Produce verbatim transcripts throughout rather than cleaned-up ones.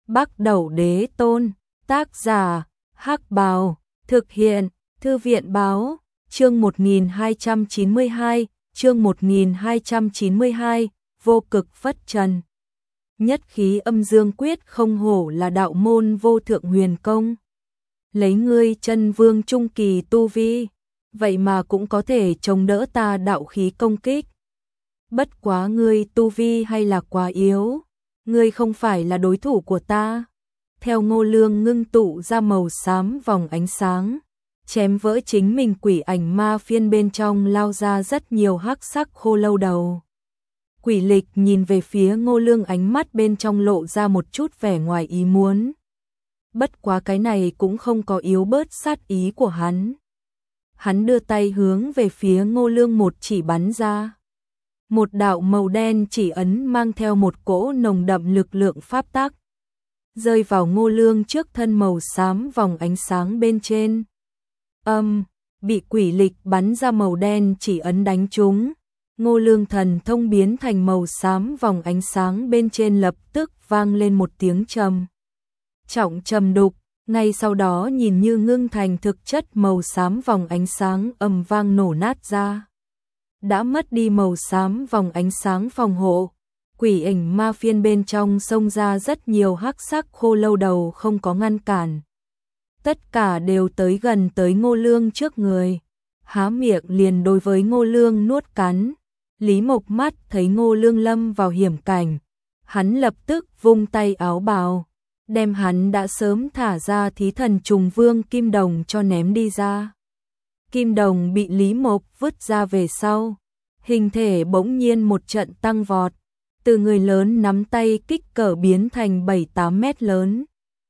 Bắc Đẩu Đế Tôn, tác giả, Hắc Bào, thực hiện, Thư viện báo, chương một nghìn hai trăm chín mươi hai, chương một nghìn hai trăm chín mươi hai, vô cực phất trần. Nhất khí âm dương quyết không hổ là đạo môn vô thượng huyền công. Lấy ngươi chân vương trung kỳ tu vi, vậy mà cũng có thể chống đỡ ta đạo khí công kích. Bất quá ngươi tu vi hay là quá yếu, ngươi không phải là đối thủ của ta. Theo Ngô Lương ngưng tụ ra màu xám vòng ánh sáng, chém vỡ chính mình quỷ ảnh ma phiên bên trong lao ra rất nhiều hắc sắc khô lâu đầu. Quỷ Lịch nhìn về phía Ngô Lương, ánh mắt bên trong lộ ra một chút vẻ ngoài ý muốn. Bất quá cái này cũng không có yếu bớt sát ý của hắn. Hắn đưa tay hướng về phía Ngô Lương một chỉ bắn ra. Một đạo màu đen chỉ ấn mang theo một cỗ nồng đậm lực lượng pháp tắc, rơi vào Ngô Lương trước thân màu xám vòng ánh sáng bên trên. Âm, bị Quỷ Lịch bắn ra màu đen chỉ ấn đánh trúng. Ngô Lương thần thông biến thành màu xám vòng ánh sáng bên trên lập tức vang lên một tiếng trầm trọng trầm đục, ngay sau đó nhìn như ngưng thành thực chất màu xám vòng ánh sáng ầm vang nổ nát ra. Đã mất đi màu xám vòng ánh sáng phòng hộ, quỷ ảnh ma phiên bên trong xông ra rất nhiều hắc sắc khô lâu đầu không có ngăn cản. Tất cả đều tới gần tới Ngô Lương trước người, há miệng liền đối với Ngô Lương nuốt cắn. Lý Mộc mắt thấy Ngô Lương lâm vào hiểm cảnh, hắn lập tức vung tay áo bào, đem hắn đã sớm thả ra thí thần trùng vương Kim Đồng cho ném đi ra. Kim Đồng bị Lý Mộc vứt ra về sau, hình thể bỗng nhiên một trận tăng vọt, từ người lớn nắm tay kích cỡ biến thành bảy tám mét lớn.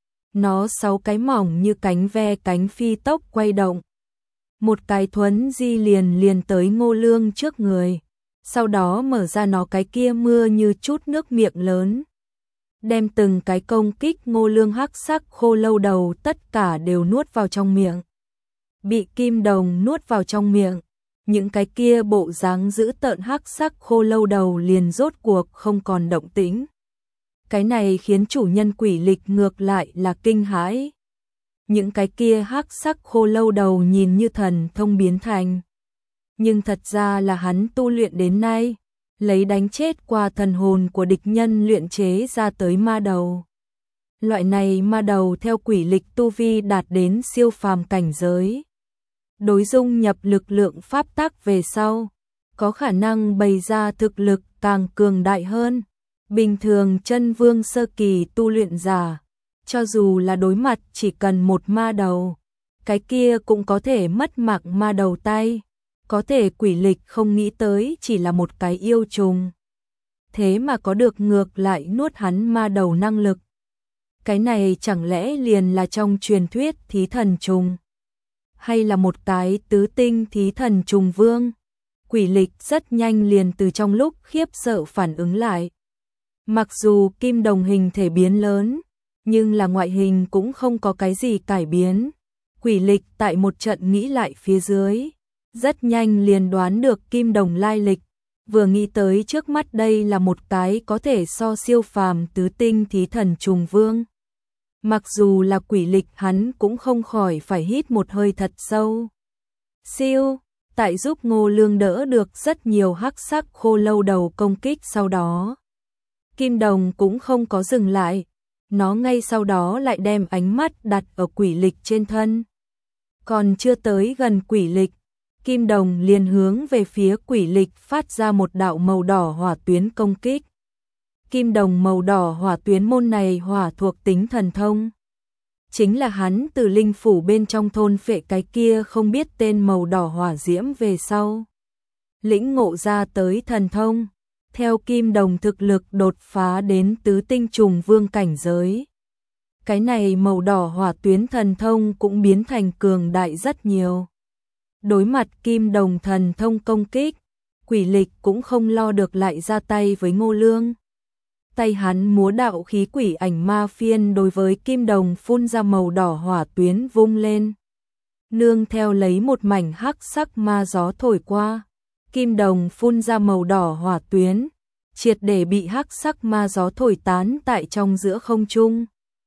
Nó sáu cái mỏng như cánh ve cánh phi tốc quay động. Một cái thuấn di liền liền tới Ngô Lương trước người, sau đó mở ra nó cái kia mưa như chút nước miệng lớn, đem từng cái công kích Ngô Lương hắc sắc khô lâu đầu tất cả đều nuốt vào trong miệng. Bị Kim Đồng nuốt vào trong miệng, những cái kia bộ dáng dữ tợn hắc sắc khô lâu đầu liền rốt cuộc không còn động tĩnh. Cái này khiến chủ nhân Quỷ Lịch ngược lại là kinh hãi. Những cái kia hắc sắc khô lâu đầu nhìn như thần thông biến thành, nhưng thật ra là hắn tu luyện đến nay, lấy đánh chết qua thần hồn của địch nhân luyện chế ra tới ma đầu. Loại này ma đầu theo Quỷ Lịch tu vi đạt đến siêu phàm cảnh giới. Đối dung nhập lực lượng pháp tắc về sau, có khả năng bày ra thực lực càng cường đại hơn. Bình thường chân vương sơ kỳ tu luyện giả, cho dù là đối mặt chỉ cần một ma đầu, cái kia cũng có thể mất mạng ma đầu tay. Có thể Quỷ Lịch không nghĩ tới chỉ là một cái yêu trùng, thế mà có được ngược lại nuốt hắn ma đầu năng lực. Cái này chẳng lẽ liền là trong truyền thuyết thí thần trùng, hay là một cái tứ tinh thí thần trùng vương? Quỷ Lịch rất nhanh liền từ trong lúc khiếp sợ phản ứng lại. Mặc dù Kim Đồng hình thể biến lớn, nhưng là ngoại hình cũng không có cái gì cải biến. Quỷ Lịch tại một trận nghĩ lại phía dưới, rất nhanh liền đoán được Kim Đồng lai lịch, vừa nghĩ tới trước mắt đây là một cái có thể so siêu phàm tứ tinh thí thần trùng vương. Mặc dù là Quỷ Lịch hắn cũng không khỏi phải hít một hơi thật sâu. Siêu, tại giúp Ngô Lương đỡ được rất nhiều hắc sắc khô lâu đầu công kích sau đó. Kim Đồng cũng không có dừng lại, nó ngay sau đó lại đem ánh mắt đặt ở Quỷ Lịch trên thân. Còn chưa tới gần Quỷ Lịch, Kim Đồng liền hướng về phía Quỷ Lịch phát ra một đạo màu đỏ hỏa tuyến công kích. Kim Đồng màu đỏ hỏa tuyến môn này hỏa thuộc tính thần thông, chính là hắn từ linh phủ bên trong thôn phệ cái kia không biết tên màu đỏ hỏa diễm về sau lĩnh ngộ ra tới thần thông. Theo Kim Đồng thực lực đột phá đến tứ tinh trùng vương cảnh giới, cái này màu đỏ hỏa tuyến thần thông cũng biến thành cường đại rất nhiều. Đối mặt Kim Đồng thần thông công kích, Quỷ Lịch cũng không lo được lại ra tay với Ngô Lương. Tay hắn múa đạo khí quỷ ảnh ma phiên đối với Kim Đồng phun ra màu đỏ hỏa tuyến vung lên. Nương theo lấy một mảnh hắc sắc ma gió thổi qua, Kim Đồng phun ra màu đỏ hỏa tuyến, triệt để bị hắc sắc ma gió thổi tán tại trong giữa không trung,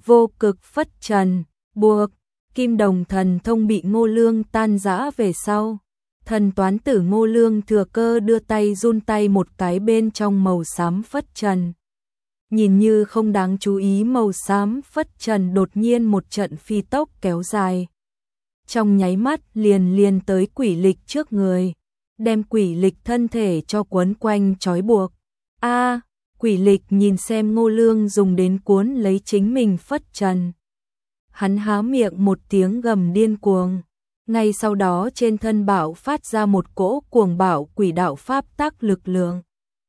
vô cực phất trần, buộc, kim đồng thần thông bị Ngô Lương tan rã về sau. Thần toán tử Ngô Lương thừa cơ đưa tay run tay một cái bên trong màu xám phất trần. Nhìn như không đáng chú ý màu xám phất trần đột nhiên một trận phi tốc kéo dài. Trong nháy mắt liền liền tới quỷ lịch trước người, đem quỷ lịch thân thể cho quấn quanh trói buộc. A, quỷ lịch nhìn xem Ngô Lương dùng đến cuốn lấy chính mình phất trần. Hắn há miệng một tiếng gầm điên cuồng. Ngay sau đó trên thân bạo phát ra một cỗ cuồng bạo quỷ đạo pháp tắc lực lượng.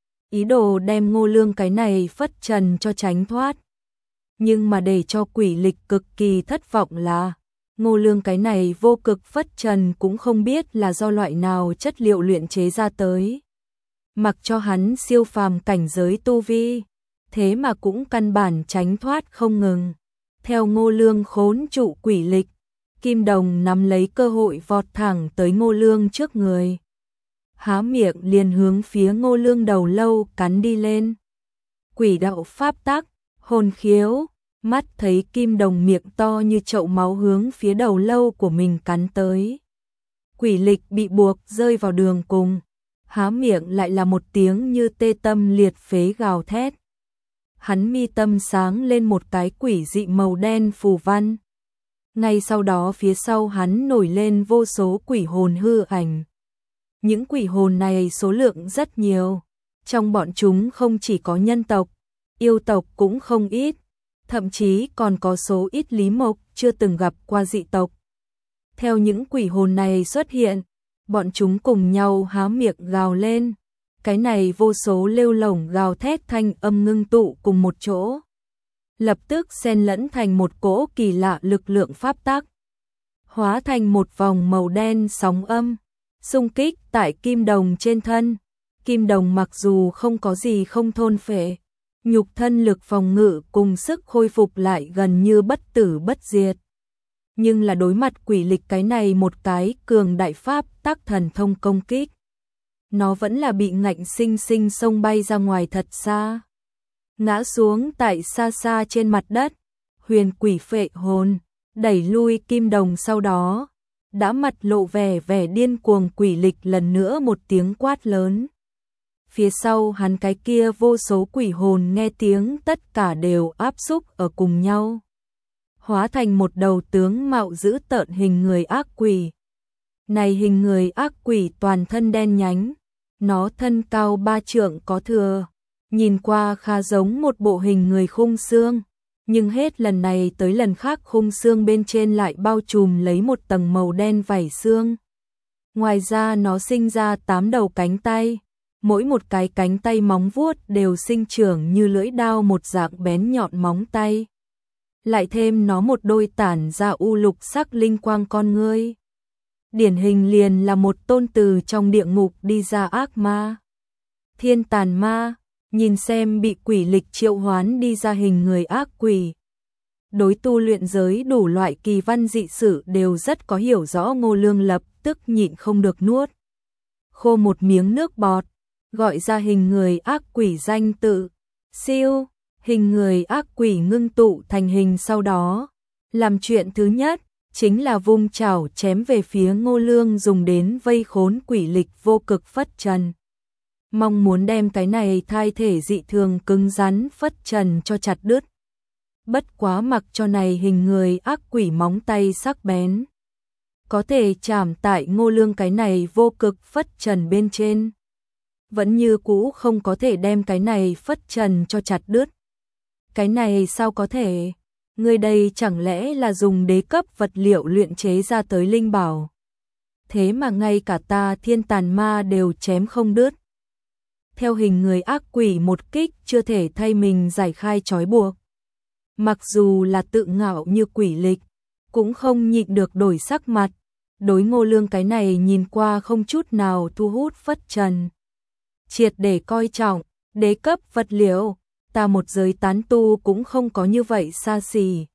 Ý đồ đem Ngô Lương cái này phất trần cho tránh thoát. Nhưng mà để cho quỷ lịch cực kỳ thất vọng là Ngô Lương cái này vô cực phất trần cũng không biết là do loại nào chất liệu luyện chế ra tới. Mặc cho hắn siêu phàm cảnh giới tu vi, thế mà cũng căn bản tránh thoát không ngừng. Theo Ngô Lương khốn trụ quỷ lịch, Kim Đồng nắm lấy cơ hội vọt thẳng tới Ngô Lương trước người. Há miệng liền hướng phía Ngô Lương đầu lâu cắn đi lên. Quỷ đạo pháp tắc, hồn khiếu, mắt thấy Kim Đồng miệng to như chậu máu hướng phía đầu lâu của mình cắn tới. Quỷ lịch bị buộc rơi vào đường cùng, há miệng lại là một tiếng như tê tâm liệt phế gào thét. Hắn mi tâm sáng lên một cái quỷ dị màu đen phù văn. Ngay sau đó phía sau hắn nổi lên vô số quỷ hồn hư ảnh. Những quỷ hồn này số lượng rất nhiều. Trong bọn chúng không chỉ có nhân tộc, yêu tộc cũng không ít. Thậm chí còn có số ít Lý Mộc chưa từng gặp qua dị tộc. Theo những quỷ hồn này xuất hiện, bọn chúng cùng nhau há miệng gào lên. Cái này vô số lêu lổng gào thét thanh âm ngưng tụ cùng một chỗ. Lập tức xen lẫn thành một cỗ kỳ lạ lực lượng pháp tắc. Hóa thành một vòng màu đen sóng âm, xung kích tại Kim Đồng trên thân. Kim Đồng mặc dù không có gì không thôn phệ, nhục thân lực phòng ngự cùng sức khôi phục lại gần như bất tử bất diệt. Nhưng là đối mặt quỷ lịch cái này một cái cường đại pháp tắc thần thông công kích. Nó vẫn là bị ngạnh sinh sinh xông bay ra ngoài thật xa. Ngã xuống tại xa xa trên mặt đất, huyền quỷ phệ hồn, đẩy lui Kim Đồng sau đó. Đã mặt lộ vẻ vẻ điên cuồng quỷ lịch lần nữa một tiếng quát lớn. Phía sau hắn cái kia vô số quỷ hồn nghe tiếng tất cả đều áp xúc ở cùng nhau. Hóa thành một đầu tướng mạo dữ tợn hình người ác quỷ. Này hình người ác quỷ toàn thân đen nhánh, nó thân cao ba trượng có thừa, nhìn qua khá giống một bộ hình người khung xương, nhưng hết lần này tới lần khác khung xương bên trên lại bao trùm lấy một tầng màu đen vảy xương. Ngoài ra nó sinh ra tám đầu cánh tay, mỗi một cái cánh tay móng vuốt đều sinh trưởng như lưỡi dao một dạng bén nhọn móng tay. Lại thêm nó một đôi tản ra u lục sắc linh quang con ngươi. Điển hình liền là một tôn từ trong địa ngục đi ra ác ma. Thiên tàn ma, nhìn xem bị quỷ lịch triệu hoán đi ra hình người ác quỷ. Đối tu luyện giới đủ loại kỳ văn dị sử đều rất có hiểu rõ. Ngô Lương lập tức nhịn không được nuốt khô một miếng nước bọt, gọi ra hình người ác quỷ danh tự. Siêu, hình người ác quỷ ngưng tụ thành hình sau đó. Làm chuyện thứ nhất, chính là vung chảo chém về phía Ngô Lương dùng đến vây khốn quỷ lịch vô cực phất trần. Mong muốn đem cái này thai thể dị thường cứng rắn phất trần cho chặt đứt. Bất quá mặc cho này hình người ác quỷ móng tay sắc bén. Có thể chạm tại Ngô Lương cái này vô cực phất trần bên trên. Vẫn như cũ không có thể đem cái này phất trần cho chặt đứt. Cái này sao có thể? Người đây chẳng lẽ là dùng đế cấp vật liệu luyện chế ra tới linh bảo. Thế mà ngay cả ta thiên tàn ma đều chém không đứt. Theo hình người ác quỷ một kích chưa thể thay mình giải khai trói buộc. Mặc dù là tự ngạo như quỷ lịch, cũng không nhịn được đổi sắc mặt. Đối Ngô Lương cái này nhìn qua không chút nào thu hút phất trần. Triệt để coi trọng, đế cấp vật liệu, ta một giới tán tu cũng không có như vậy xa xỉ.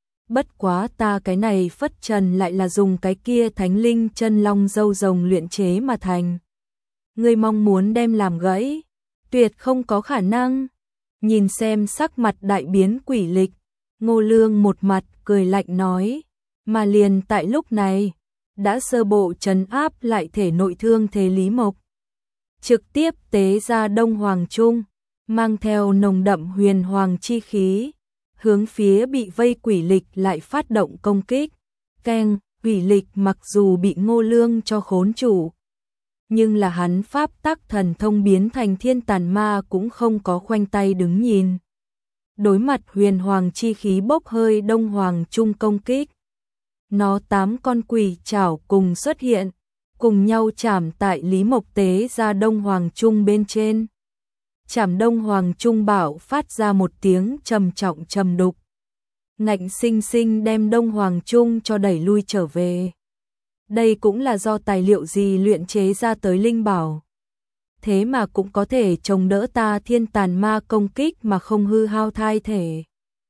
Bất quá ta cái này phất trần lại là dùng cái kia thánh linh chân long dâu rồng luyện chế mà thành. Ngươi mong muốn đem làm gãy, tuyệt không có khả năng. Nhìn xem sắc mặt đại biến quỷ lịch, Ngô Lương một mặt cười lạnh nói, mà liền tại lúc này, đã sơ bộ trấn áp lại thể nội thương thế Lý Mộc. Trực tiếp tế ra Đông Hoàng Trung, mang theo nồng đậm huyền hoàng chi khí, hướng phía bị vây quỷ lịch lại phát động công kích. Keng, quỷ lịch mặc dù bị Ngô Lương cho khốn chủ, nhưng là hắn pháp tắc thần thông biến thành thiên tàn ma cũng không có khoanh tay đứng nhìn. Đối mặt huyền hoàng chi khí bốc hơi Đông Hoàng Trung công kích, nó tám con quỷ chảo cùng xuất hiện, cùng nhau chạm tại Lý Mộc tế ra Đông Hoàng Trung bên trên. Chạm Đông Hoàng Trung bảo phát ra một tiếng trầm trọng trầm đục, ngạnh sinh sinh đem Đông Hoàng Trung cho đẩy lui trở về. Đây cũng là do tài liệu gì luyện chế ra tới linh bảo, thế mà cũng có thể chống đỡ ta thiên tàn ma công kích mà không hư hao thai thể.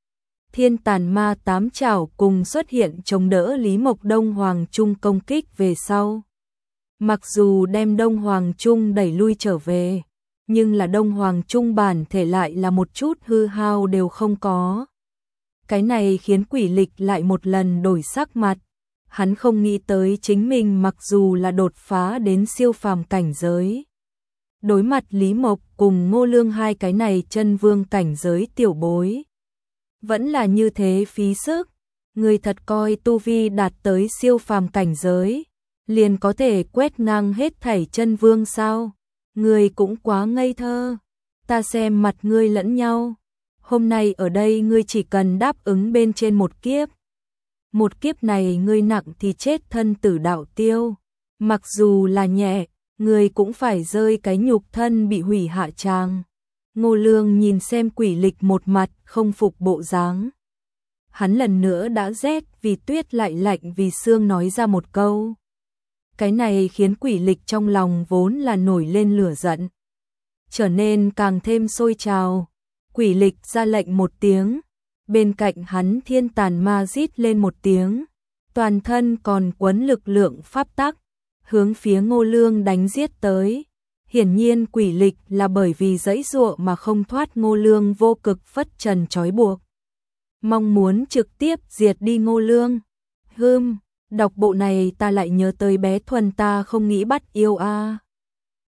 Thiên tàn ma tám chảo cùng xuất hiện chống đỡ Lý Mộc Đông Hoàng Trung công kích về sau. Mặc dù đem Đông Hoàng Trung đẩy lui trở về, nhưng là Đông Hoàng Trung bản thể lại là một chút hư hao đều không có. Cái này khiến quỷ lịch lại một lần đổi sắc mặt. Hắn không nghĩ tới chính mình mặc dù là đột phá đến siêu phàm cảnh giới, đối mặt Lý Mộc cùng Ngô Lương hai cái này chân vương cảnh giới tiểu bối, vẫn là như thế phí sức. Người thật coi tu vi đạt tới siêu phàm cảnh giới, liền có thể quét ngang hết thảy chân vương sao? Người cũng quá ngây thơ. Ta xem mặt ngươi lẫn nhau. Hôm nay ở đây ngươi chỉ cần đáp ứng bên trên một kiếp. Một kiếp này ngươi nặng thì chết thân tử đạo tiêu. Mặc dù là nhẹ, ngươi cũng phải rơi cái nhục thân bị hủy hạ tràng. Ngô Lương nhìn xem quỷ lịch một mặt không phục bộ dáng. Hắn lần nữa đã rét vì tuyết lại lạnh vì xương nói ra một câu. Cái này khiến quỷ lịch trong lòng vốn là nổi lên lửa giận, trở nên càng thêm sôi trào. Quỷ lịch ra lệnh một tiếng, bên cạnh hắn thiên tàn ma rít lên một tiếng, toàn thân còn quấn lực lượng pháp tắc, hướng phía Ngô Lương đánh giết tới. Hiển nhiên quỷ lịch là bởi vì giãy giụa mà không thoát Ngô Lương vô cực phất trần trói buộc, mong muốn trực tiếp diệt đi Ngô Lương. Hừm, đọc bộ này ta lại nhớ tới bé Thuần ta không nghĩ bắt yêu a. À.